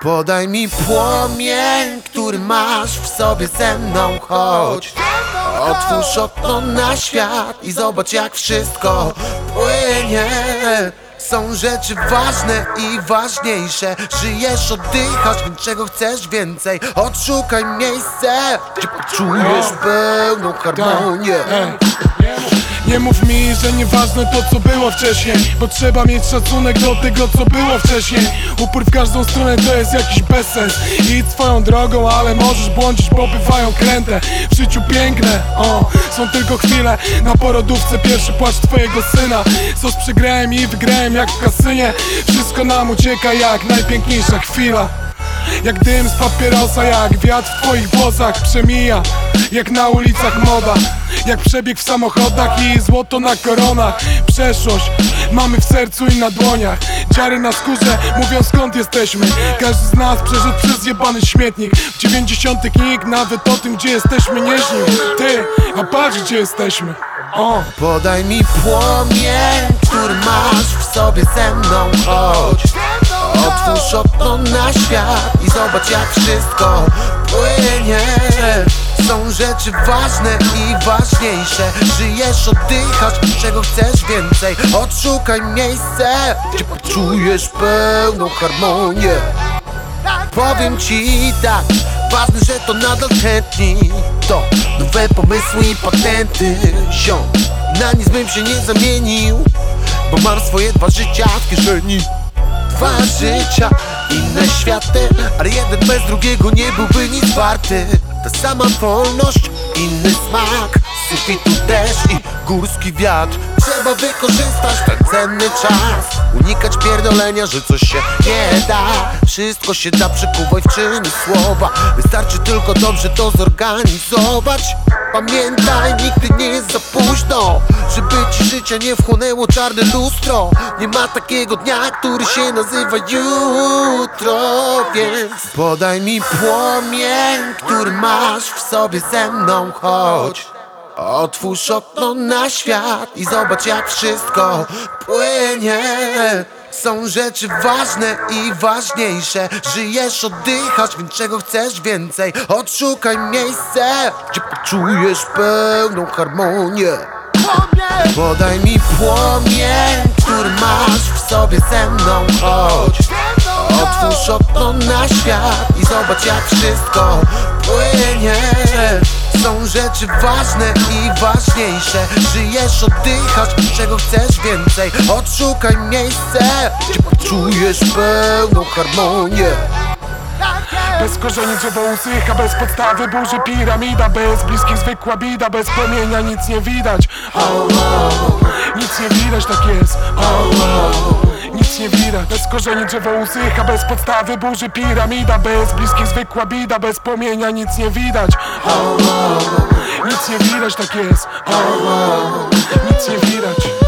Podaj mi płomień, który masz w sobie ze mną, chodź. Otwórz okno na świat i zobacz, jak wszystko płynie. Są rzeczy ważne i ważniejsze. Żyjesz, oddychasz, więc czego chcesz więcej? Odszukaj miejsce, gdzie poczujesz pełną harmonię. Nie mów mi, że nieważne to, co było wcześniej, bo trzeba mieć szacunek do tego, co było wcześniej. Upór w każdą stronę to jest jakiś bezsens. Idź swoją drogą, ale możesz błądzić, bo bywają kręte. W życiu piękne, są tylko chwile. Na porodówce pierwszy płacz twojego syna. Sos przegrałem i wygrałem jak w kasynie. Wszystko nam ucieka jak najpiękniejsza chwila. Jak dym z papierosa, jak wiatr w twoich włosach przemija. Jak na ulicach moda, jak przebieg w samochodach i złoto na koronach. Przeszłość mamy w sercu i na dłoniach. Dziary na skórze mówią, skąd jesteśmy. Każdy z nas przeszedł przez jebany śmietnik. W 90 nikt nawet o tym, gdzie jesteśmy, nie śnił. Ty, a patrz, gdzie jesteśmy. Podaj mi płomień, który masz w sobie ze mną, chodź. Otwórz okno na świat i zobacz, jak wszystko płynie. Są rzeczy ważne i ważniejsze. Żyjesz, oddychasz, czego chcesz więcej? Odszukaj miejsce, gdzie poczujesz pełną harmonię. Powiem ci tak, ważne, że to nadal tętni. To nowe pomysły i patenty, ziom. Na nic bym się nie zamienił, bo mam swoje dwa życia w kieszeni. Dwa życia, inne światy, ale jeden bez drugiego nie byłby nic warty. Ta sama wolność, inny smak, sufitu deszcz i górski wiatr. Trzeba wykorzystać ten cenny czas, unikać pierdolenia, że coś się nie da. Wszystko się da, przekuwaj w czyny słowa. Wystarczy tylko dobrze to zorganizować. Pamiętaj, nigdy nie jest za późno, żeby ci życia nie wchłonęło czarne lustro. Nie ma takiego dnia, który się nazywa jutro. Więc podaj mi płomień, który masz w sobie ze mną, chodź. Otwórz okno na świat i zobacz, jak wszystko płynie. Są rzeczy ważne i ważniejsze. Żyjesz, oddychasz, więc czego chcesz więcej? Odszukaj miejsce, gdzie poczujesz pełną harmonię. Podaj mi płomień, który masz w sobie ze mną, chodź. Otwórz okno na świat i zobacz, jak wszystko płynie. Są rzeczy ważne i ważniejsze. Żyjesz, oddychasz, czego chcesz więcej? Odszukaj miejsce, gdzie poczujesz pełną harmonię. Bez korzeni drzewo usycha, bez podstawy burzy piramida. Bez bliskich zwykła bida, bez płomienia nic nie widać. Nic nie widać, tak jest. Nic nie widać. Bez korzeni drzewo usycha, bez podstawy burzy piramida. Bez bliskich zwykła bida, bez płomienia nic nie widać. Nic nie widać, tak jest. Nic nie widać.